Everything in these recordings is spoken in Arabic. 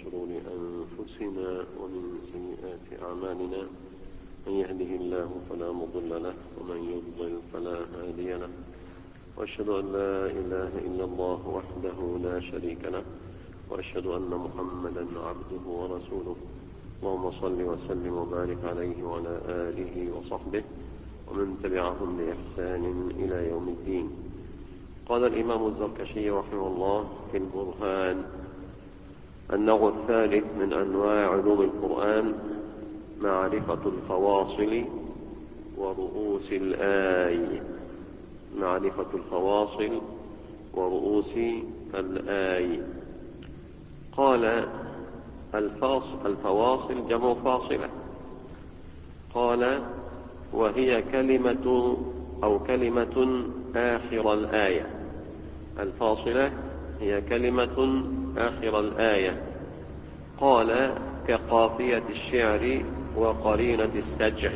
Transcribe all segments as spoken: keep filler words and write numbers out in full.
شرور أنفسنا ومن سيئات أعمالنا، من يهده الله فلا مضل له ومن يضلل فلا هادي له، وأشهد أن لا إله إلا الله وحده لا شريك له، وأشهد أن محمدا عبده ورسوله. اللهم صل وسلم وبارك عليه وعلى آله وصحبه ومن تبعهم بإحسان إلى يوم الدين. قال الإمام الزركشي رحمه الله في البرهان: النوع الثالث من أنواع علوم القرآن معرفة الفواصل ورؤوس الآي. معرفة الفواصل ورؤوس الآي. قال: الفواصل جمع فاصلة. قال: وهي كلمة أو كلمة آخر الآية. الفاصلة هي كلمة آخر الآية. قال: كقافية الشعر وقرينة السجع.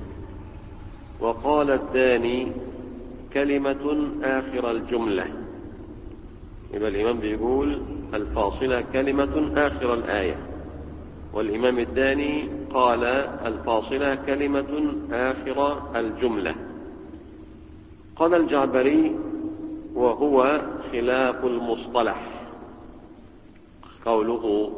وقال الداني: كلمة آخر الجملة. يبقى الإمام بيقول الفاصلة كلمة آخر الآية، والإمام الداني قال الفاصلة كلمة آخر الجملة. قال الجعبري: وهو خلاف المصطلح. قوله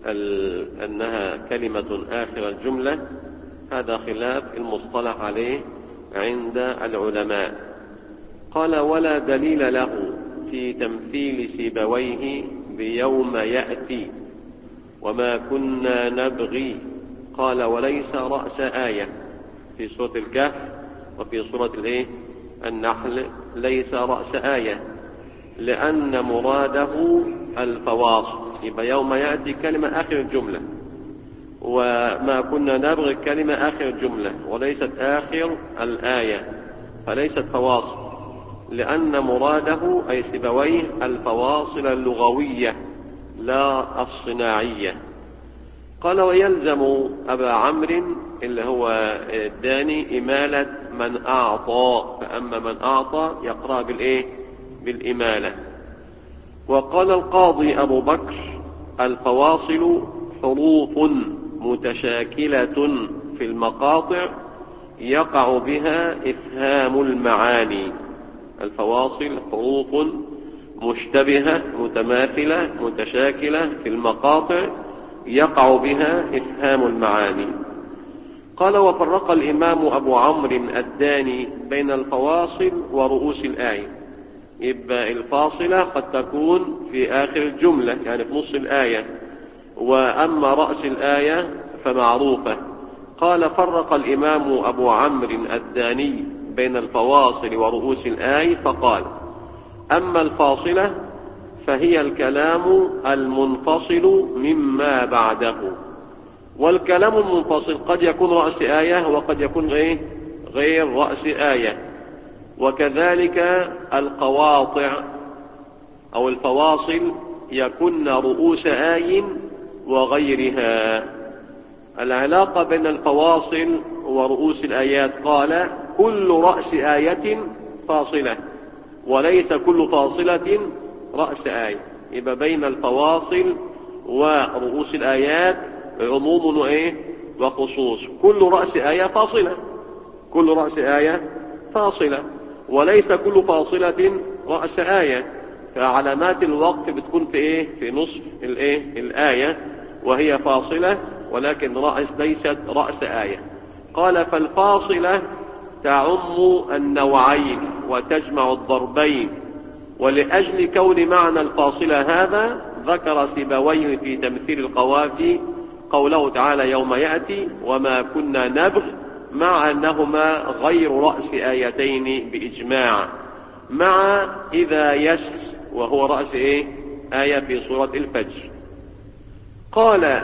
أنها كلمة آخر الجملة هذا خلاف المصطلح عليه عند العلماء. قال: ولا دليل له في تمثيل سيبويه بيوم يأتي وما كنا نبغي. قال: وليس رأس آية في سورة الكهف وفي سورة الايه النحل ليس رأس آية، لأن مراده الفواصل. يبقى يوم يأتي كلمة آخر الجملة، وما كنا نبغي كلمة آخر الجملة، وليست آخر الآية، فليست فواصل، لأن مراده أي سيبويه الفواصل اللغوية لا الصناعية. قال: ويلزم أبا عمرو اللي هو الداني إمالة من أعطى، فأما من أعطى يقرأ بالإيه؟ بالإمالة. وقال القاضي أبو بكر: الفواصل حروف متشاكلة في المقاطع يقع بها إفهام المعاني. الفواصل حروف مشتبهة متماثلة متشاكلة في المقاطع يقع بها إفهام المعاني. قال: وفرق الإمام أبو عمرو الداني بين الفواصل ورؤوس الآية. يبقى الفاصلة قد تكون في آخر الجملة، يعني في نص الآية، وأما رأس الآية فمعروفة. قال: فرق الإمام أبو عمرو الداني بين الفواصل ورؤوس الآية فقال: أما الفاصلة فهي الكلام المنفصل مما بعده. والكلام المنفصل قد يكون رأس آية وقد يكون غير, غير رأس آية. وكذلك القواطع أو الفواصل يكون رؤوس آي وغيرها. العلاقة بين الفواصل ورؤوس الآيات: قال: كل رأس آية فاصلة، وليس كل فاصلة رأس آية. يبقى بين الفواصل ورؤوس الآيات عموم وإيه وخصوص. كل رأس آية فاصلة، كل رأس آية فاصلة، وليس كل فاصلة رأس آية. فعلامات الوقف بتكون في إيه؟ في نصف الإيه الآية، وهي فاصلة، ولكن رأس ليست رأس آية. قال: فالفاصلة تعم النوعين وتجمع الضربين. ولأجل كون معنى الفاصلة هذا ذكر سيبويه في تمثيل القوافي قوله تعالى: يوم يأتي وما كنا نبغ، مع أنهما غير رأس آيتين بإجماع، مع إذا يس وهو رأس إيه؟ آية في سورة الفجر. قال: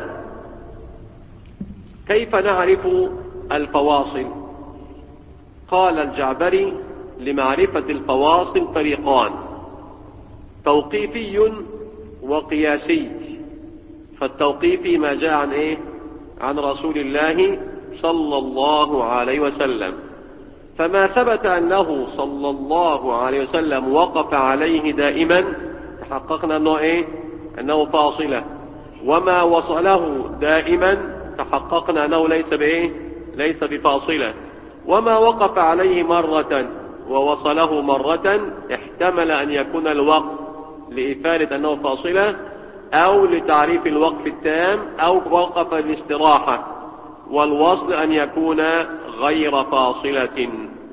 كيف نعرف الفواصل؟ قال الجعبري: لمعرفة الفواصل طريقان: توقيفي وقياسي. فالتوقيفي ما جاء عن إيه؟ عن رسول الله صلى الله عليه وسلم، فما ثبت أنه صلى الله عليه وسلم وقف عليه دائما تحققنا أنه إيه؟ أنه فاصلة. وما وصله دائما تحققنا أنه ليس بإيه؟ ليس بفاصلة. وما وقف عليه مرة ووصله مرة احتمل أن يكون الوقف لإفادة أنه فاصلة، أو لتعريف الوقف التام، أو وقف الاستراحة، والوصل أن يكون غير فاصلة.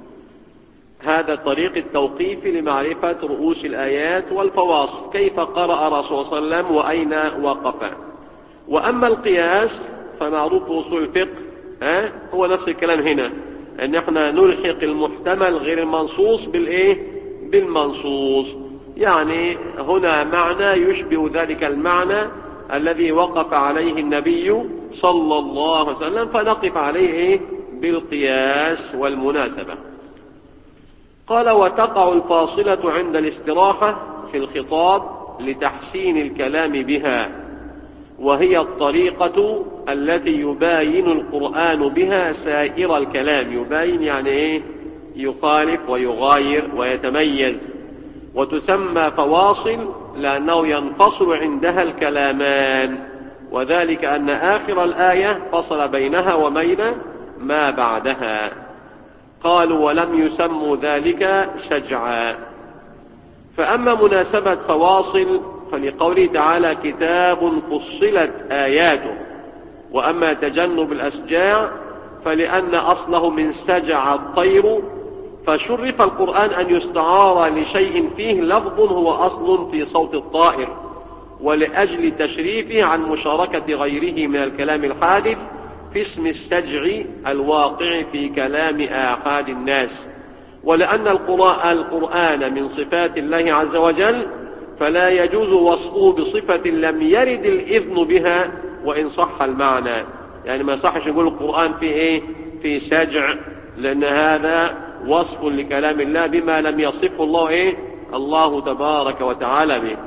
هذا طريق التوقيف لمعرفة رؤوس الآيات والفواصل، كيف قرأ رسول صلى الله عليه وسلم وأين وقف. وأما القياس فمعروف في أصول الفقه، ها هو نفس الكلام هنا، أن احنا نلحق المحتمل غير المنصوص بالإيه؟ بالمنصوص. يعني هنا معنى يشبه ذلك المعنى الذي وقف عليه النبي صلى الله عليه وسلم، فنقف عليه إيه؟ بالقياس والمناسبة. قال: وتقع الفاصلة عند الاستراحة في الخطاب لتحسين الكلام بها، وهي الطريقة التي يباين القرآن بها سائر الكلام. يباين يعني إيه؟ يخالف ويغاير ويتميز. وتسمى فواصل لأنه ينفصل عندها الكلامان، وذلك أن آخر الآية فصل بينها وبين ما بعدها. قالوا: ولم يسموا ذلك سجعا. فأما مناسبة فواصل فلقوله تعالى: كتاب فصلت آياته. وأما تجنب الأسجاع فلأن أصله من سجع الطير، فشرف القرآن أن يستعار لشيء فيه لفظ هو أصل في صوت الطائر، ولأجل تشريفه عن مشاركة غيره من الكلام الحادث في اسم السجع الواقع في كلام آحاد الناس. ولأن القرآن من صفات الله عز وجل فلا يجوز وصفه بصفة لم يرد الإذن بها وإن صح المعنى. يعني ما صحش نقول القرآن في إيه؟ في سجع، لأن هذا وصف لكلام الله بما لم يصفه الله إيه؟ الله تبارك وتعالى به.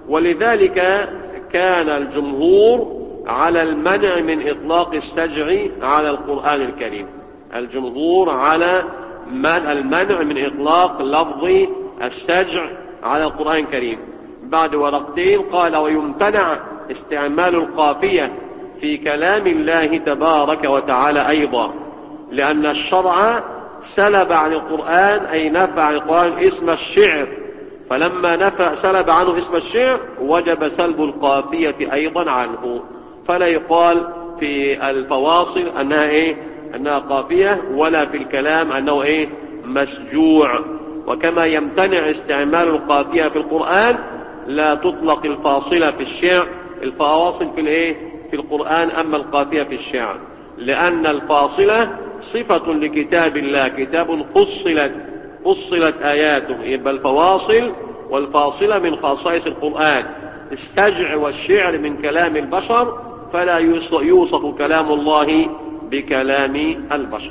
ولذلك كان الجمهور على المنع من إطلاق السجع على القرآن الكريم. الجمهور على المنع من إطلاق لفظ السجع على القرآن الكريم. بعد ورقتين قال: ويمتنع استعمال القافية في كلام الله تبارك وتعالى أيضا، لأن الشرع سلب عن القرآن أي نفى عن القرآن اسم الشعر، فلما نفى سلب عنه اسم الشعر وجب سلب القافية أيضا عنه. فلا يقال في الفواصل أنها إيه؟ أنها قافية، ولا في الكلام أنه إيه؟ مسجوع. وكما يمتنع استعمال القافية في القرآن لا تطلق الفاصلة في الشعر، الفواصل في الإيه؟ في القرآن، أما القافية في الشعر، لأن الفاصلة صفة لكتاب الله، كتاب فصلت فصلت آياته، يبقى الفواصل والفاصلة من خصائص القرآن. السجع والشعر من كلام البشر، فلا يوصف كلام الله بكلام البشر.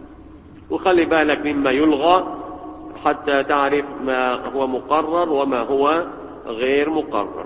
وخلي بالك مما يلغى حتى تعرف ما هو مقرر وما هو غير مقرر.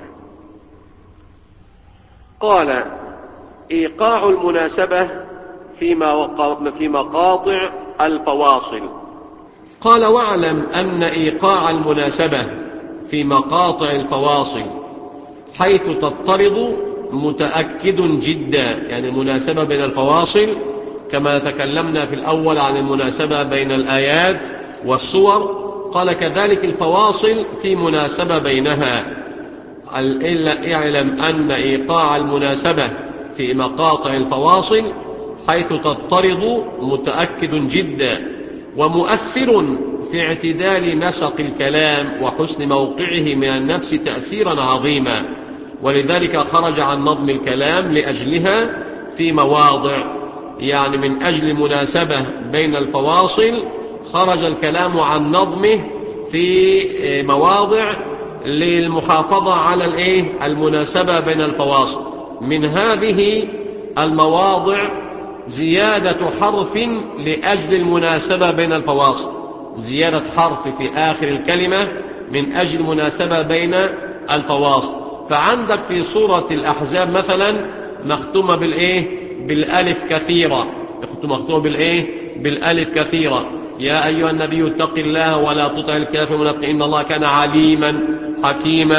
قال: إيقاع المناسبة في مقاطع الفواصل. قال: واعلم أن إيقاع المناسبة في مقاطع الفواصل حيث تضطرد متأكد جدا. يعني المناسبة بين الفواصل كما تكلمنا في الأول عن المناسبة بين الآيات والسور، قال كذلك الفواصل في مناسبة بينها. إلا اعلم أن إيقاع المناسبة في مقاطع الفواصل حيث تضطرد متأكد جدا، ومؤثر في اعتدال نسق الكلام وحسن موقعه من النفس تأثيرا عظيما، ولذلك خرج عن نظم الكلام لأجلها في مواضع. يعني من أجل مناسبة بين الفواصل خرج الكلام عن نظمه في مواضع للمحافظة على الايه؟ المناسبة بين الفواصل. من هذه المواضع زيادة حرف لأجل المناسبة بين الفواصل، زيادة حرف في آخر الكلمة من أجل مناسبة بين الفواصل. فعندك في سورة الأحزاب مثلا مختومة بالإيه؟ بالألف كثيرة، مختومة بالإيه؟ بالألف كثيرة. يا أيها النبي اتق الله ولا تطع الكافرين والمنافقين إن الله كان عليما حكيما.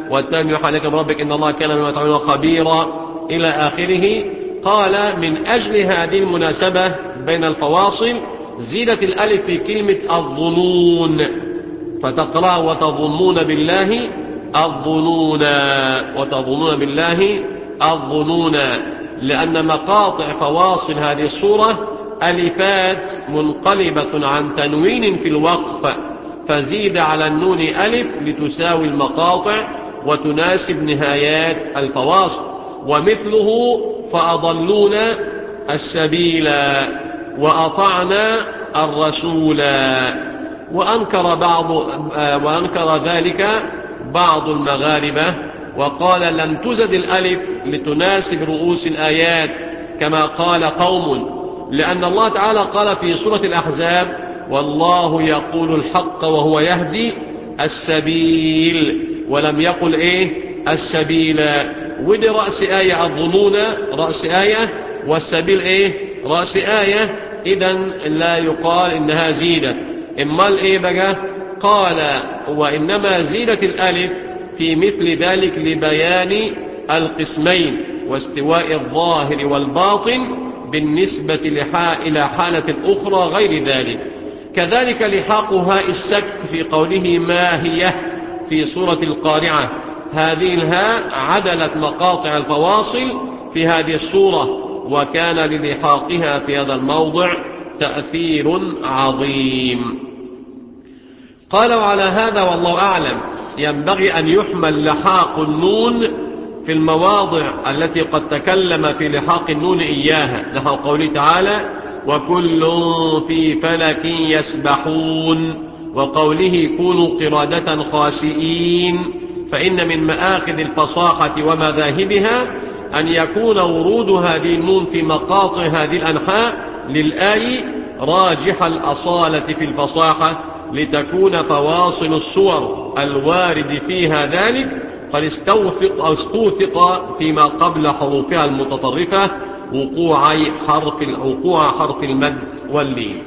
والتام يوحى إليك من ربك إن الله كان بما تعملون خبيرا إلى آخره. قال من أجل هذه المناسبة بين الفواصل زيدت الألف في كلمة الظنون، فتقرأ وتظنون بالله الظنون، وتظنون بالله الظنون، لأن مقاطع فواصل هذه السورة ألفات منقلبة عن تنوين في الوقف، فزيد على النون ألف لتساوي المقاطع وتناسب نهايات الفواصل. ومثله فأضلونا السبيل وأطعنا الرسول. وأنكر بعض وأنكر ذلك بعض المغاربة وقال لم تزد الألف لتناسب رؤوس الآيات كما قال قوم، لأن الله تعالى قال في سورة الأحزاب والله يقول الحق وهو يهدي السبيل، ولم يقل إيه السبيل. ودي رأس آية الظنون رأس آية والسبيل إيه رأس آية، إذن لا يقال إنها زيدت. إما الإيه بقى قال وإنما زيدت الألف في مثل ذلك لبيان القسمين واستواء الظاهر والباطن بالنسبة إلى حالة أخرى غير ذلك. كذلك لحاق هاء السكت في قوله ما هي في سورة القارعة، هذه الهاء عدلت مقاطع الفواصل في هذه السورة، وكان للحاقها في هذا الموضع تأثير عظيم. قال وعلى هذا والله أعلم ينبغي أن يحمل لحاق النون في المواضع التي قد تكلم في لحاق النون إياها، نحو قوله تعالى وكل في فلك يسبحون، وقوله كونوا قردة خاسئين. فإن من مآخذ الفصاحة ومذاهبها أن يكون ورود هذه النون في مقاطع هذه الأنحاء للآي راجح الأصالة في الفصاحة، لتكون فواصل السور الوارد فيها ذلك قد استوثق أو استوثق فيما قبل حروفها المتطرفة وقوع حرف وقوع حرف المد واللين.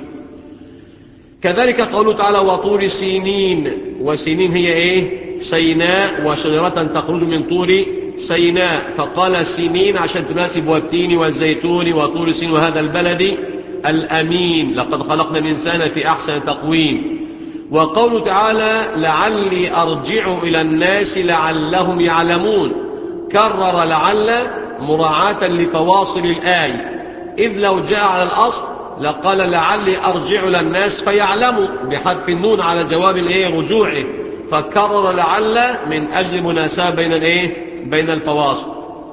كذلك قوله تعالى وطور سينين، وسينين هي إيه سيناء، وشجرة تخرج من طور سيناء، فقال سينين عشان تناسب والتين والزيتون وطور سين وهذا البلد الأمين لقد خلقنا الإنسان في أحسن تقويم. وقوله تعالى لعلي أرجع إلى الناس لعلهم يعلمون، كرر لعل مراعاة لفواصل الآية، إذ لو جاء على الأصل لقال لعلي أرجع إلى الناس فيعلموا بحذف النون على جواب الإيه رجوعه، فكرر لعل من أجل مناسبة بين الإيه بين الفواصل.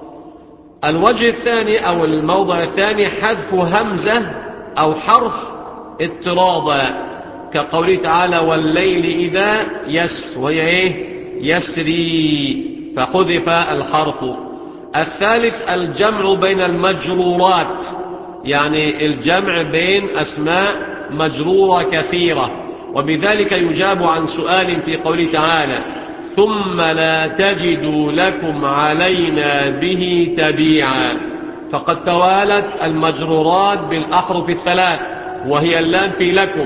الوجه الثاني أو الموضع الثاني حذف همزة أو حرف اضطرادا، كقوله تعالى والليل إذا يس، وهي إيه يسري، فحذف الحرف. الثالث الجمع بين المجرورات، يعني الجمع بين أسماء مجرورة كثيرة، وبذلك يجاب عن سؤال في قوله تعالى ثم لا تجدوا لكم علينا به تبيعا، فقد توالت المجرورات بالأحرف الثلاث، وهي اللام في لكم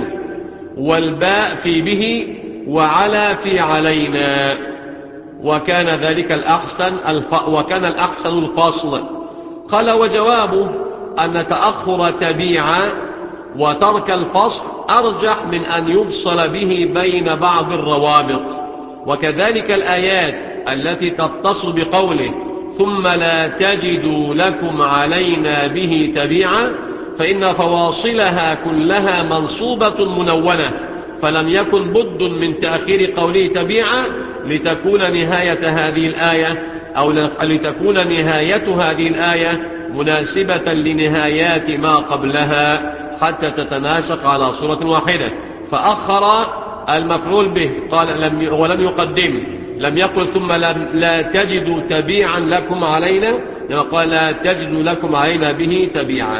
والباء في به وعلى في علينا، وكان ذلك الأحسن الف... وكان الأحسن الفصل. قال وجوابه أن تأخر تبيعا وترك الفصل أرجح من أن يفصل به بين بعض الروابط. وكذلك الآيات التي تتصل بقوله ثم لا تجدوا لكم علينا به تبيعا، فإن فواصلها كلها منصوبة منونة، فلم يكن بد من تأخير قوله تبيعا لتكون نهاية هذه الآية أو لتكون نهاية هذه الآية مناسبة لنهايات ما قبلها حتى تتناسق على صورة واحدة، فأخر المفعول به قال لم ولم يقدم، لم يقل ثم لا تجدوا تبيعا لكم علينا، لما قال لا تجدوا لكم علينا به تبيعا.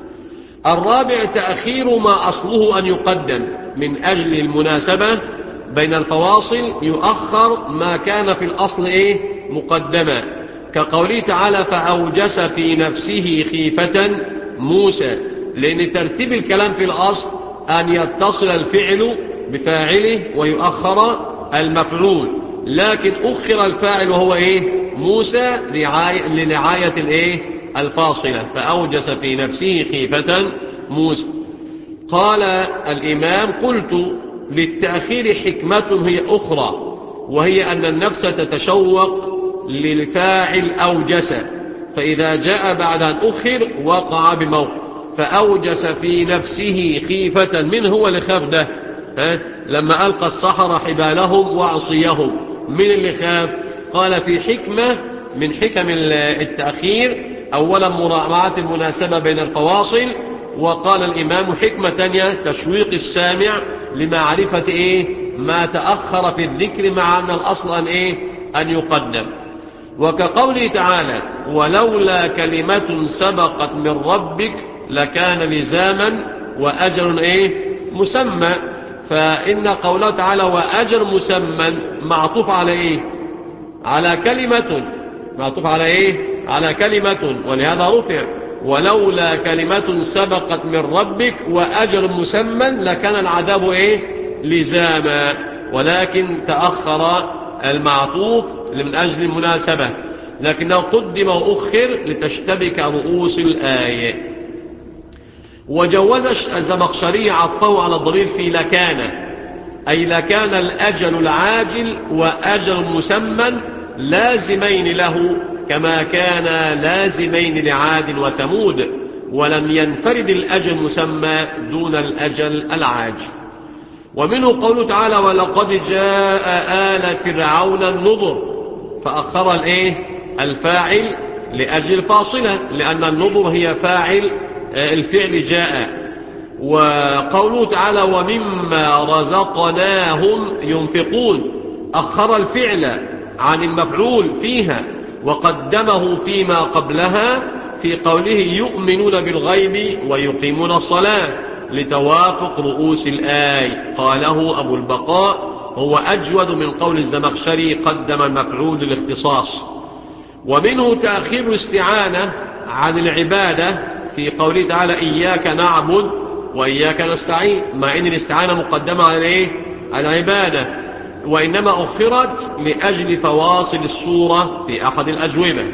الرابع تأخير ما أصله أن يقدم من أجل المناسبة بين الفواصل، يؤخر ما كان في الأصل إيه مقدما، كقوله تعالى فأوجس في نفسه خيفة موسى، لأن ترتيب الكلام في الأصل أن يتصل الفعل بفاعله ويؤخر المفعول، لكن أخر الفاعل وهو إيه؟ موسى رعاية لرعاية الإيه؟ الفاصلة، فأوجس في نفسه خيفة موسى. قال الإمام: قلت للتأخير حكمة هي أخرى، وهي أن النفس تتشوق للفاعل أوجس، فإذا جاء بعد أن أخر وقع بموقع، فأوجس في نفسه خيفة. من هو اللي خاف ده؟ ها؟ لما ألقى السحرة حبالهم وعصيهم، من اللي خاف؟ قال في حكمة من حكم التأخير، أولا مراعاة المناسبة بين الفواصل، وقال الإمام حكمة تانية تشويق السامع لمعرفة إيه؟ ما تأخر في الذكر، مع أن الأصل أن إيه؟ أن يقدم. وكقوله تعالى: ولولا كلمة سبقت من ربك لكان لزاما وأجر إيه؟ مسمى. فإن قوله تعالى وأجر مسمى معطوف على إيه؟ على كلمة، معطوف على إيه؟ على كلمة، ولهذا رفع ولولا كلمة سبقت من ربك وأجر مسمى لكان العذاب إيه؟ لزاما، ولكن تأخر المعطوف من أجل المناسبة، لكنه قدم وأخر لتشتبك رؤوس الآية. وجوز الزمخشري عطفه على الضمير في لكان، أي لكان الأجل العاجل وأجل مسمى لازمين له، كما كان لازمين لعاد وثمود، ولم ينفرد الأجل مسمى دون الأجل العاجل. ومنه قوله تعالى: ولقد جاء آل فرعون النذر، فأخر الإيه؟ الفاعل لأجل الفاصلة، لأن النذر هي فاعل الفعل جاء. وقوله تعالى: ومما رزقناهم ينفقون، أخر الفعل عن المفعول فيها وقدمه فيما قبلها في قوله: يؤمنون بالغيب ويقيمون الصلاة، لتوافق رؤوس الآية. قاله أبو البقاء: هو أجود من قول الزمخشري قدم المفعول للاختصاص. ومنه تأخير الاستعانة عن العبادة في قوله تعالى: إياك نعبد وإياك نستعين، مع أن الاستعانة مقدمة على إيه؟ على العبادة، وإنما أخرت لأجل فواصل السورة في أحد الأجوبة.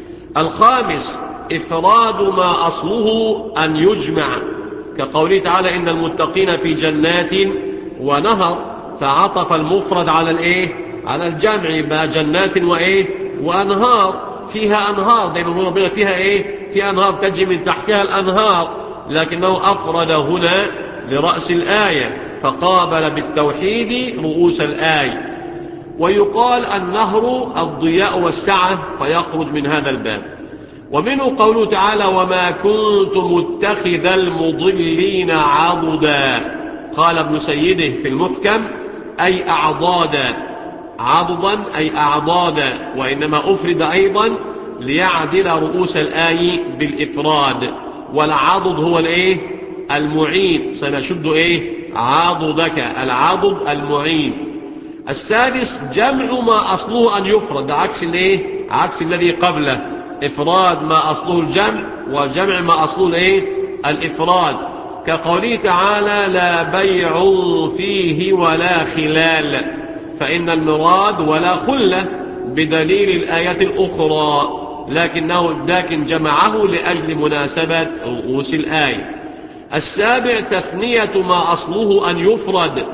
الخامس إفراد ما أصله أن يجمع، كقوله تعالى: إن المتقين في جنات ونهر، فعطف المفرد على الإيه؟ على الجمع، بقى جنات وإيه؟ وأنهار، فيها أنهار، دائما ربنا فيها إيه؟ فيها أنهار تجري من تحتها الأنهار، لكنه أفرد هنا لرأس الآية، فقابل بالتوحيد رؤوس الآية. ويقال النهر الضياء والسعة، فيخرج من هذا الباب. ومنه قوله تعالى: وما كنت متخذ المضلين عضدا، قال ابن سيده في المحكم: أي أعضادا، عضدا أي أعضادا، وإنما أفرد أيضا ليعدل رؤوس الآية بالإفراد. والعضد هو الإيه؟ المعين، سنشد إيه؟ عضدك، العضد المعين. السادس جمع ما أصله أن يفرد، عكس الإيه؟ عكس الذي قبله، إفراد ما أصله الجمع، وجمع ما أصله الإيه؟ الإفراد، كقوله تعالى: لا بيع فيه ولا خلال، فإن المراد ولا خلة بدليل الآية الأخرى، لكنه لكن جمعه لأجل مناسبة رؤوس الآية. السابع تثنية ما أصله أن يفرد،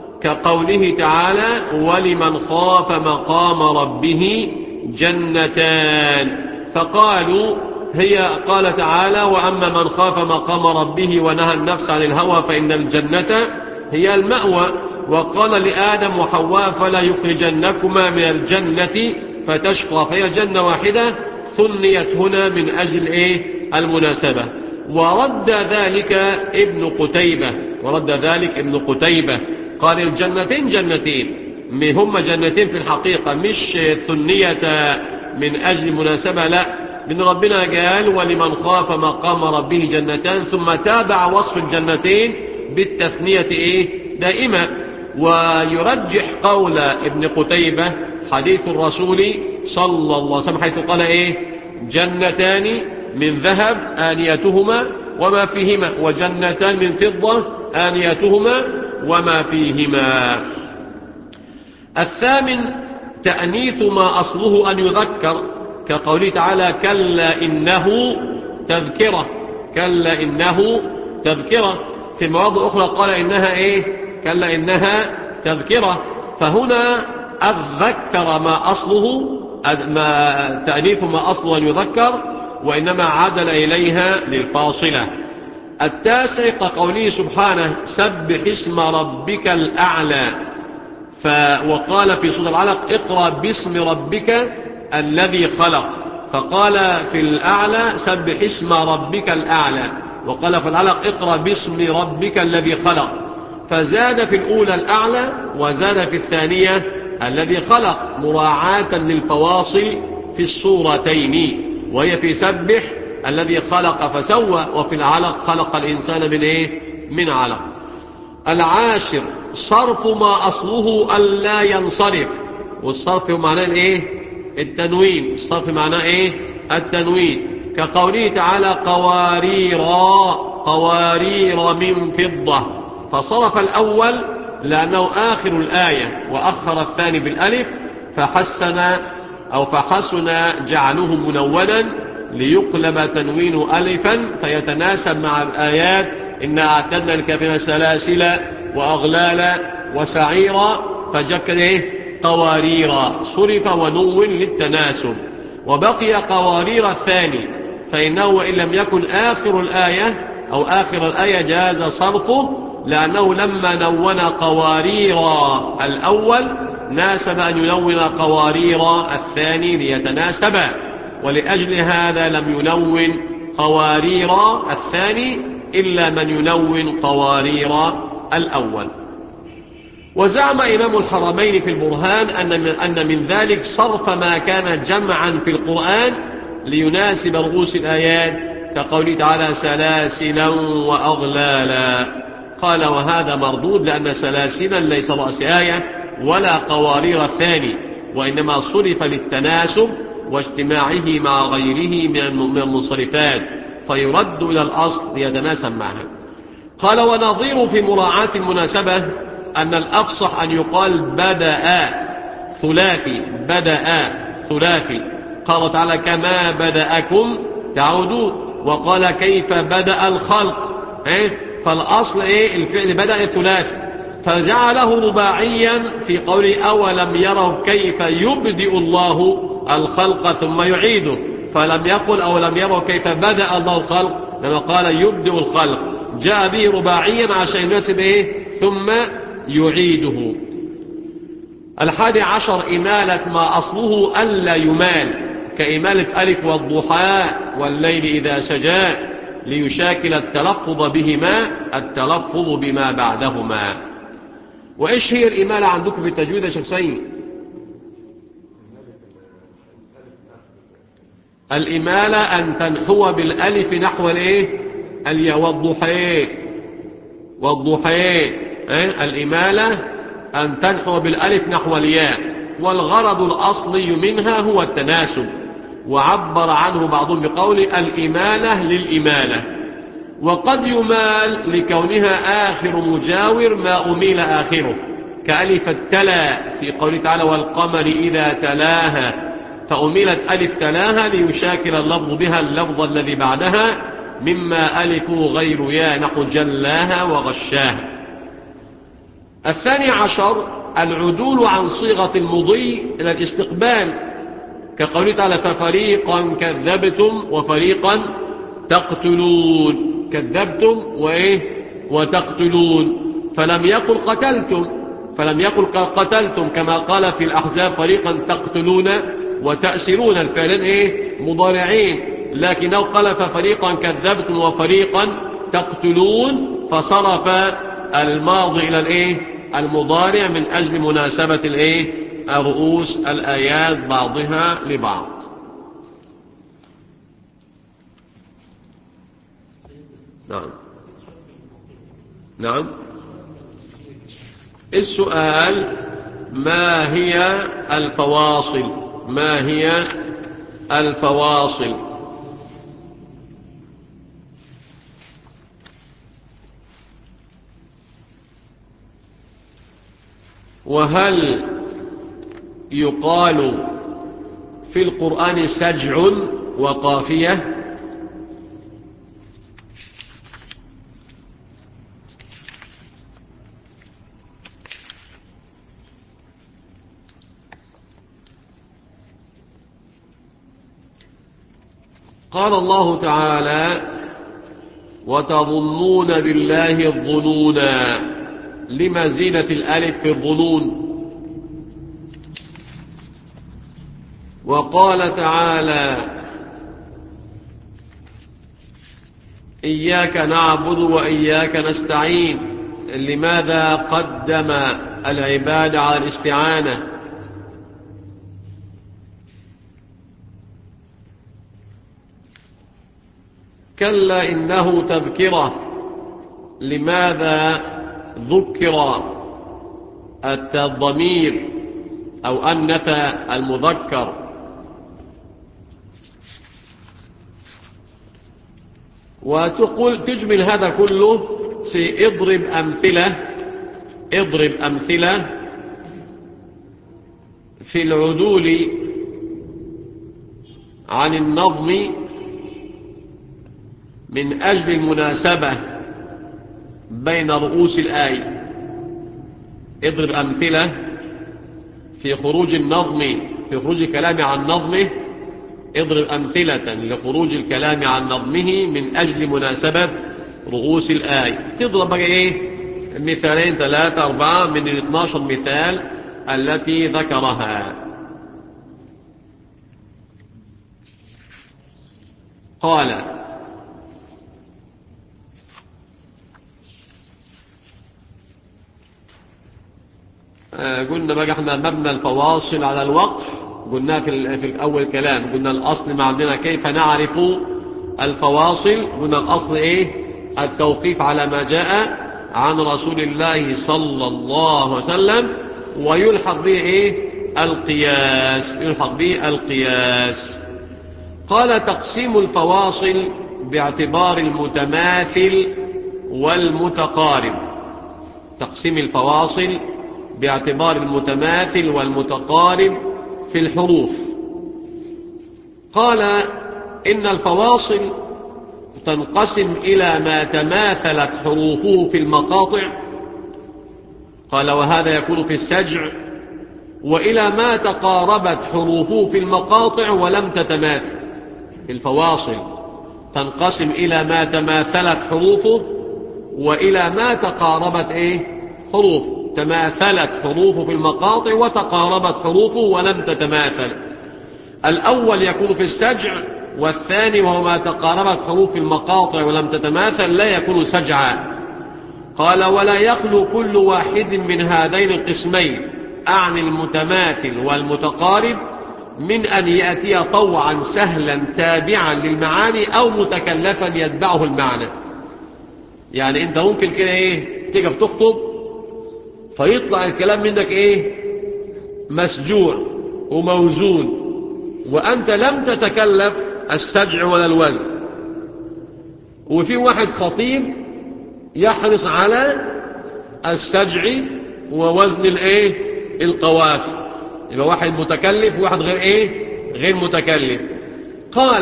كقوله تعالى: ولمن خاف مقام ربه جنتان، فقالوا هي، قال تعالى: وأما من خاف مقام ربه ونهى النفس عن الهوى فإن الجنة هي المأوى. وقال لآدم وحواء: فلا يخرجنكما من الجنة فتشقى، فهي جنة واحدة، ثنيت هنا من أجل إيه؟ المناسبة. ورد ذلك ابن قتيبة، ورد ذلك ابن قتيبة قال: الجنتين جنتين، هم جنتين في الحقيقة، مش ثنية من أجل مناسبة، لا، من ربنا قال: ولمن خاف مقام ربه جنتان، ثم تابع وصف الجنتين بالتثنية إيه؟ دائما. ويرجح قول ابن قتيبة حديث الرسول صلى الله عليه وسلم، حيث قال إيه؟ جنتان من ذهب آنيتهما وما فيهما، وجنتان من فضة آنيتهما وما فيهما. الثامن تأنيث ما أصله أن يذكر، كقوله تعالى كلا إنه تذكرة، كلا إنه تذكرة. في مواضع أخرى قال إنها إيه؟ كلا إنها تذكرة. فهنا أذكر ما أصله ما تأنيث ما أصله أن يذكر، وإنما عدل إليها للفاصلة. التاسع كقوله سبحانه سبح اسم ربك الأعلى، ف وقال في سورة العلق اقرأ باسم ربك الذي خلق، فقال في الأعلى سبح اسم ربك الأعلى، وقال في العلق اقرأ باسم ربك الذي خلق، فزاد في الأولى الأعلى وزاد في الثانية الذي خلق مراعاة للفواصل في الصورتين، وهي في سبح الذي خلق فسوى، وفي العلق خلق الإنسان من إيه؟ من علق. العاشر صرف ما أصله ألا ينصرف، والصرف معناه إيه؟ التنوين. الصرف معناه إيه؟ التنوين، كقوله تعالى قواريرا قوارير من فضة، فصرف الأول لأنه آخر الآية وأخر الثاني بالألف، فحسن أو فحسن جعله منونا ليقلب تنوين ألفا فيتناسب مع الآيات إنا أعتدنا للكافرين سلاسل وأغلالا وسعيرا، فجك إيه؟ قواريرا، صرف ونون للتناسب. وبقي قوارير الثاني، فإنه إن لم يكن آخر الآية أو آخر الآية جاز صرفه، لأنه لما نون قوارير الأول ناسب أن ينون قوارير الثاني ليتناسبا، ولأجل هذا لم ينون قوارير الثاني إلا من ينون قوارير الأول. وزعم إمام الحرمين في البرهان أن من, أن من ذلك صرف ما كان جمعا في القرآن ليناسب رؤوس الآيات، كقوله تعالى سلاسلا وأغلالا. قال وهذا مردود، لأن سلاسلا ليس رأس آية ولا قوارير الثاني، وإنما صرف للتناسب واجتماعه مع غيره من المنصرفات، فيرد إلى الأصل ليتناسب معها. قال ونظير في مراعاة المناسبة أن الأفصح أن يقال بدأ ثلاثي، بدأ ثلاثي. قال تعالى كما بدأكم تعودون، وقال كيف بدأ الخلق، فالأصل إيه؟ الفعل بدأ ثلاثي، فجعله رباعيا في قوله أولم يروا كيف يبدئ الله الخلق ثم يعيده، فلم يقل أولم يروا كيف بدأ الله الخلق، لما قال يبدئ الخلق جاء به رباعيا عشان يناسب إيه؟ ثم يعيده. الحادي عشر إمالة ما أصله ألا يمال، كإمالة ألف والضحى والليل إذا سجى، ليشاكل التلفظ بهما التلفظ بما بعدهما. وإيش هي الإمالة عندكم في التجويد يا شخصين؟ الإمالة أن تنحو بالألف نحو الإيه؟ الياء والضحى والضحى إيه؟ الإمالة أن تنحو بالألف نحو الياء، والغرض الأصلي منها هو التناسب، وعبر عنه بعضهم بقول الإمالة للإمالة. وقد يمال لكونها آخر مجاور ما أميل آخره، كألف التلا في قوله تعالى والقمر إذا تلاها، فأميلت ألف تلاها ليشاكل اللفظ بها اللفظ الذي بعدها، مما ألف غير يا نحو جلاها وغشاها. الثاني عشر العدول عن صيغة المضي إلى الاستقبال، كقوله تعالى ففريقا كذبتم وفريقا تقتلون، كذبتم وإيه؟ وتقتلون، فلم يقل قتلتم، فلم يقل قتلتم كما قال في الأحزاب فريقا تقتلون وتأسرون، الفعلين إيه؟ مضارعين، لكنه قال ففريقا كذبتم وفريقا تقتلون، فصرف الماضي إلى الإيه؟ المضارع من أجل مناسبة الإيه؟ رؤوس الآيات بعضها لبعض. نعم نعم. السؤال ما هي الفواصل؟ ما هي الفواصل؟ وهل يقال في القرآن سجع وقافية؟ قال الله تعالى: وتظنون بالله الظنونا. لما زينت الألف في الظنون؟ وقال تعالى: إياك نعبد وإياك نستعين. لماذا قدم العبادة على الاستعانة؟ كلا إنه تذكرة. لماذا ذكر الضمير أو أنث المذكر؟ وتقول تجمل هذا كله في اضرب أمثلة اضرب أمثلة في العدول عن النظم من أجل المناسبة بين رؤوس الآية. اضرب أمثلة في خروج النظم في خروج الكلام عن نظمه. اضرب أمثلة لخروج الكلام عن نظمه من أجل مناسبة رؤوس الآية. تضرب بقى إيه؟ مثالين ثلاثة أربعة من الاثناشر مثال التي ذكرها. قال: قلنا بقى احنا مبنى الفواصل على الوقف، قلنا في في اول كلام، قلنا الاصل ما عندنا كيف نعرف الفواصل. قلنا الاصل ايه؟ التوقيف على ما جاء عن رسول الله صلى الله عليه وسلم، ويلحق به ايه؟ القياس، يلحق به القياس. قال: تقسيم الفواصل باعتبار المتماثل والمتقارب. تقسيم الفواصل باعتبار المتماثل والمتقارب في الحروف. قال: إن الفواصل تنقسم إلى ما تماثلت حروفه في المقاطع، قال وهذا يكون في السجع، وإلى ما تقاربت حروفه في المقاطع ولم تتماثل. الفواصل تنقسم إلى ما تماثلت حروفه وإلى ما تقاربت إيه؟ حروفه. تماثلت حروفه في المقاطع وتقاربت حروفه ولم تتماثل. الأول يكون في السجع، والثاني وهو ما تقاربت حروف المقاطع ولم تتماثل لا يكون سجعا. قال: ولا يخلو كل واحد من هذين القسمين، أعني المتماثل والمتقارب، من أن يأتي طوعا سهلا تابعا للمعاني أو متكلفا يتبعه المعنى. يعني أنت ممكن كده إيه تقف تخطب فيطلع الكلام منك إيه؟ مسجوع وموزون، وأنت لم تتكلف السجع ولا الوزن. وفي واحد خطيب يحرص على السجع ووزن الإيه؟ القوافي. يبقى واحد متكلف وواحد غير إيه؟ غير متكلف. قال: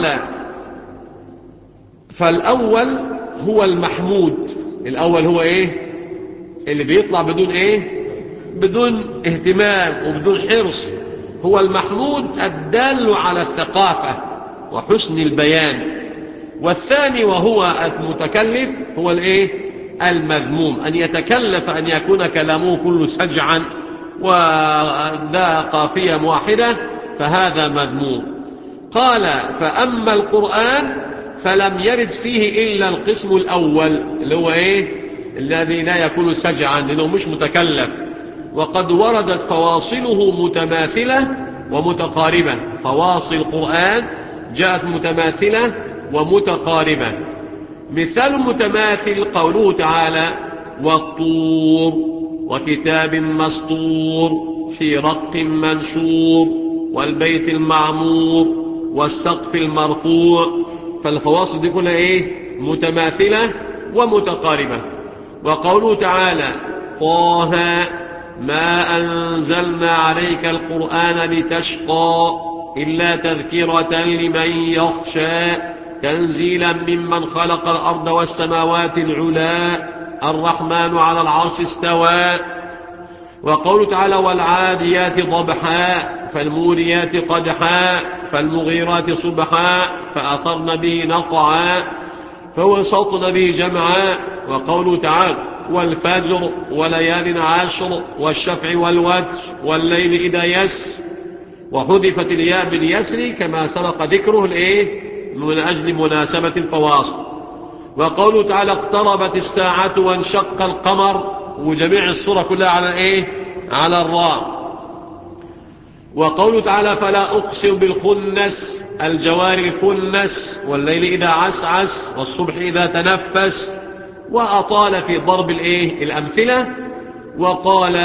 فالأول هو المحمود. الأول هو إيه؟ اللي بيطلع بدون إيه؟ بدون اهتمام وبدون حرص. هو المحمود الدال على الثقافة وحسن البيان. والثاني وهو المتكلف هو الإيه؟ المذموم، أن يتكلف أن يكون كلامه كله سجعا وذا قافية واحدة، فهذا مذموم. قال: فأما القرآن فلم يرد فيه إلا القسم الأول اللي هو إيه؟ الذي لا يكون سجعا لأنه مش متكلف. وقد وردت فواصله متماثلة ومتقاربة. فواصل القرآن جاءت متماثلة ومتقاربة. مثال متماثل قوله تعالى: والطور وكتاب مسطور في رق منشور والبيت المعمور والسقف المرفوع. فالفواصل دي كلها ايه؟ متماثلة ومتقاربة. وقوله تعالى: طه ما أنزلنا عليك القرآن لتشقى إلا تذكرة لمن يخشى تنزيلا ممن خلق الأرض والسماوات العلا الرحمن على العرش استوى. وقوله تعالى والعاديات ضبحا فالموريات قدحا فالمغيرات صبحا فأثرن به نقعا فوسطن به جمعا. وقوله تعالى والفجر وليال عشر والشفع والوتر والليل إذا يسر وحذفت الياء من يسر كما سبق ذكره الإيه من أجل مناسبة الفواصل. وقوله تعالى اقتربت الساعة وانشق القمر وجميع الصورة كلها على إيه على الراء. وقوله تعالى فلا أقسم بالخنس الجوار الكنس والليل إذا عسعس والصبح إذا تنفس. وأطال في ضرب الإيه الأمثلة وقال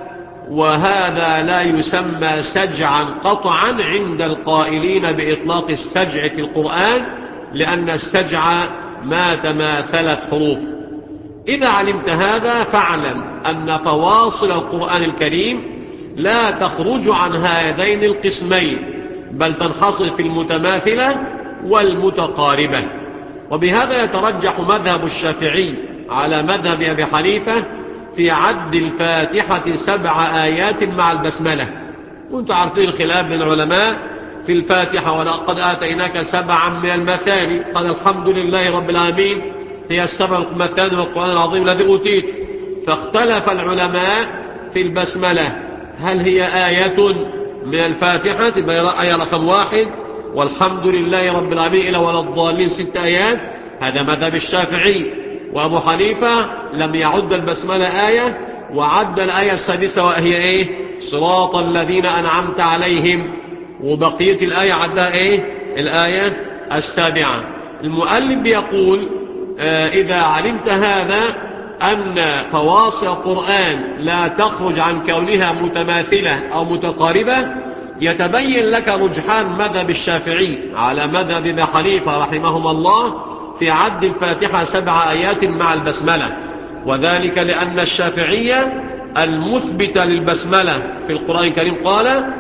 وهذا لا يسمى سجعا قطعا عند القائلين بإطلاق السجع في القرآن لأن السجع ما تماثلت حروف. إذا علمت هذا فاعلم أن فواصل القرآن الكريم لا تخرج عن هذين القسمين بل تنحصر في المتماثلة والمتقاربة. وبهذا يترجح مذهب الشافعي على مذهب أبي حنيفة في عد الفاتحة سبع آيات مع البسملة. وانتم عارفين الخلاف بين العلماء في الفاتحة ولقد آتيناك سبعا من المثاني قال الحمد لله رب العالمين هي السبع المثاني والقرآن العظيم الذي أوتيت. فاختلف العلماء في البسملة هل هي آية من الفاتحة تبقى آية رقم واحد والحمد لله رب العالمين إلى ولا الضالين ست آيات. هذا مذهب الشافعي. وأبو حنيفة لم يعد البسملة آية وعد الآية السادسة وهي إيه صراط الذين أنعمت عليهم وبقية الآية عدها إيه الآية السابعة. المؤلف يقول آه إذا علمت هذا أن فواصل القرآن لا تخرج عن كونها متماثلة أو متقاربة يتبين لك رجحان مذهب الشافعي على مذهب ابن حنيفة رحمهما الله في عد الفاتحة سبع آيات مع البسملة. وذلك لأن الشافعية المثبتة للبسملة في القرآن الكريم قال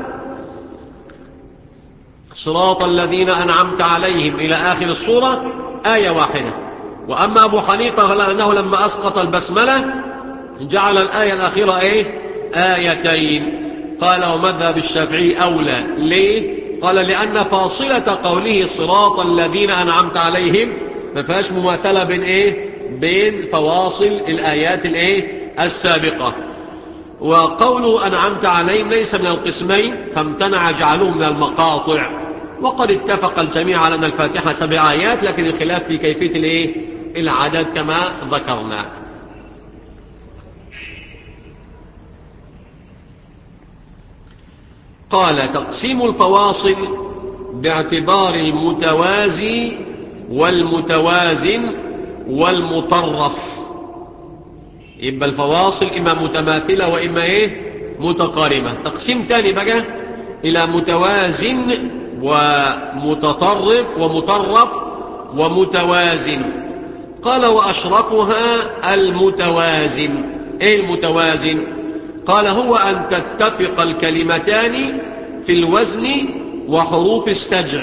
صراط الذين أنعمت عليهم إلى آخر السورة آية واحدة. وأما أبو حنيفة فلأنه لما أسقط البسملة جعل الآية الأخيرة إيه آيتين. قال ومذهب الشافعي أولى. ليه؟ قال لأن فاصلة قوله صراط الذين أنعمت عليهم ما فيهاش مماثلة بين إيه بين فواصل الآيات الإيه السابقة. وقوله أنعمت عليهم ليس من القسمين فامتنع جعلوه من المقاطع. وقد اتفق الجميع على أن الفاتحة سبع آيات لكن الخلاف في كيفية الإيه العدد كما ذكرنا. قال تقسيم الفواصل باعتبار المتوازي والمتوازن والمطرف. يبقى الفواصل إما متماثلة وإما إيه متقاربة. تقسيم تاني بقى إلى متوازن ومتطرف ومطرف ومتوازن. قال وأشرفها المتوازن. إيه المتوازن؟ قال هو أن تتفق الكلمتان في الوزن وحروف السجع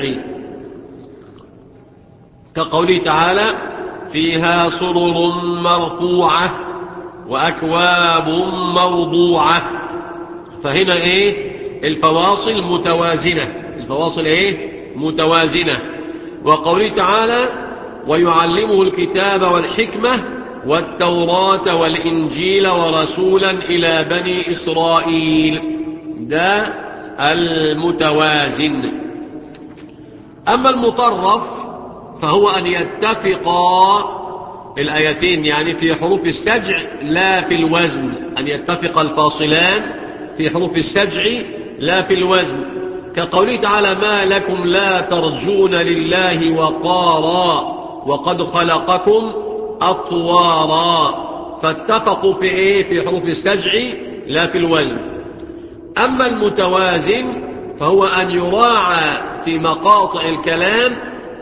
كقوله تعالى فيها سرر مرفوعة وأكواب موضوعة. فهنا إيه الفواصل متوازنة. الفواصل إيه متوازنة. وقوله تعالى ويعلمه الكتاب والحكمة والتوراة والإنجيل ورسولا إلى بني إسرائيل. ده المتوازن. أما المطرف فهو أن يتفقا الآيتين يعني في حروف السجع لا في الوزن. أن يتفق الفاصلان في حروف السجع لا في الوزن كقوله تعالى ما لكم لا ترجون لله وقارا وقد خلقكم أطوارا. فاتفقوا في إيه في حروف السجع لا في الوزن. أما المتوازن فهو أن يراعى في مقاطع الكلام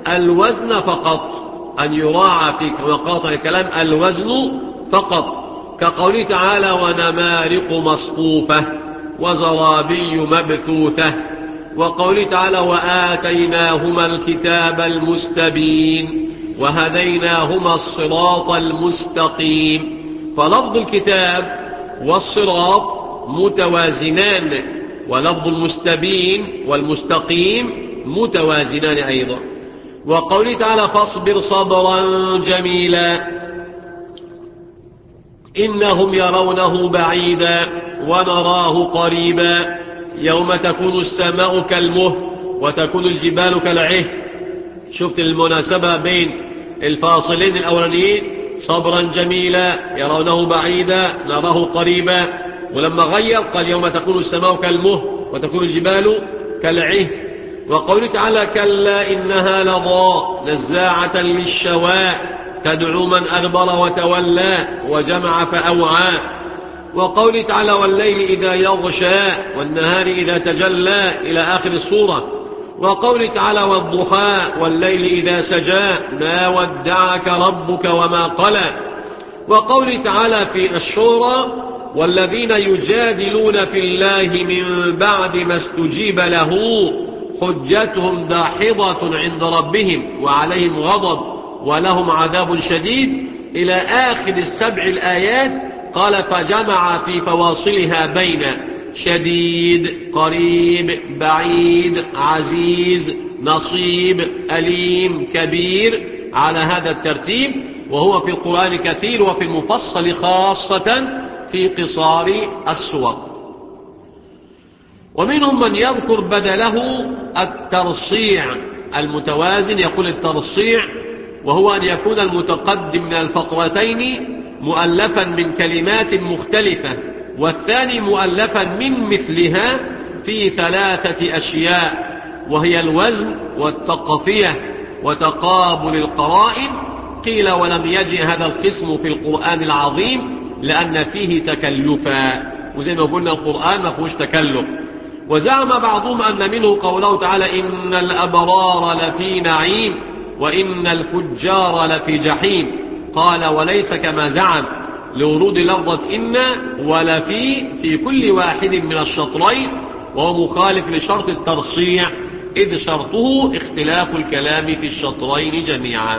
الوزن فقط. أن يراعى في مقاطع الكلام الوزن فقط. كقوله تعالى ونمارق مصفوفة وزرابي مبثوثة، وقوله تعالى وآتيناهما الكتاب المستبين وهديناهما الصراط المستقيم. فلفظ الكتاب والصراط متوازنان، ولفظ المستبين والمستقيم متوازنان أيضا. وقوله تعالى فاصبر صبرا جميلا إنهم يرونه بعيدا ونراه قريبا يوم تكون السماء كالمهل وتكون الجبال كالعهن. شفت المناسبة بين الفاصلين الأولانيين؟ صبرا جميلا يرونه بعيدا نراه قريبا، ولما غير قال يوم تكون السماء كالمهل وتكون الجبال كالعهن. وقوله تعالى كلا إنها لظى نزاعة للشوى تدعو من أدبر وتولى وجمع فأوعى. وقوله تعالى والليل إذا يغشى والنهار إذا تجلى إلى آخر السورة. وقوله تعالى والضحى والليل إذا سجى ما ودعك ربك وما قلى. وقوله تعالى في الشورى والذين يجادلون في الله من بعد ما استجيب له حجتهم داحضة عند ربهم وعليهم غضب ولهم عذاب شديد إلى آخر السبع الآيات. قال فجمع في فواصلها بين شديد قريب بعيد عزيز نصيب أليم كبير على هذا الترتيب، وهو في القرآن كثير وفي المفصل خاصة في قصار السور. ومنهم من يذكر بدله الترصيع المتوازن، يقول الترصيع وهو أن يكون المتقدم من الفقرتين مؤلفا من كلمات مختلفة والثاني مؤلفا من مثلها في ثلاثة أشياء، وهي الوزن والتقفية وتقابل القرائن. قيل ولم يجئ هذا القسم في القرآن العظيم لأن فيه تكلفا، وزي ما قلنا القرآن ما فيهوش تكلف. وزعم بعضهم أن منه قوله تعالى إن الأبرار لفي نعيم وإن الفجار لفي جحيم. قال وليس كما زعم لورود لفظة إن ولفي في كل واحد من الشطرين، وهو مخالف لشرط الترصيع إذ شرطه اختلاف الكلام في الشطرين جميعا.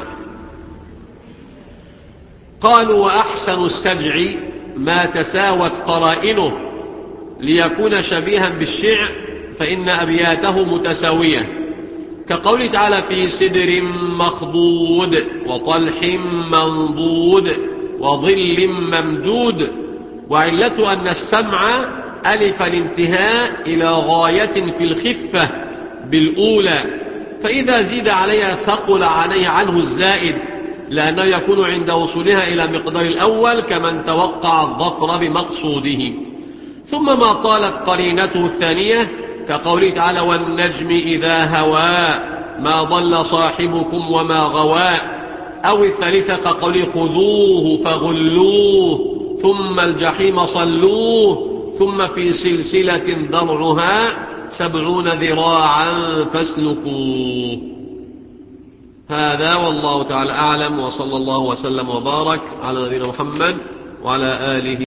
قالوا وأحسن السجع ما تساوت قرائنه ليكون شبيها بالشعر فإن أبياته متساوية، كقوله تعالى في سدر مخضود وطلح منضود وظل ممدود. وعلة أن السمع ألف الانتهاء إلى غاية في الخفة بالأولى، فإذا زيد عليها ثقل عليه عنه الزائد لأنه يكون عند وصولها إلى مقدار الأول كمن توقع الظفر بمقصوده. ثم ما طالت قرينته الثانية كقوله تعالى والنجم إذا هوى ما ضل صاحبكم وما غوى، أو الثالثة كقوله خذوه فغلوه ثم الجحيم صلوه ثم في سلسلة ضرعها سبعون ذراعا فاسلكوه. هذا والله تعالى أعلم، وصلى الله وسلم وبارك على نبينا محمد وعلى آله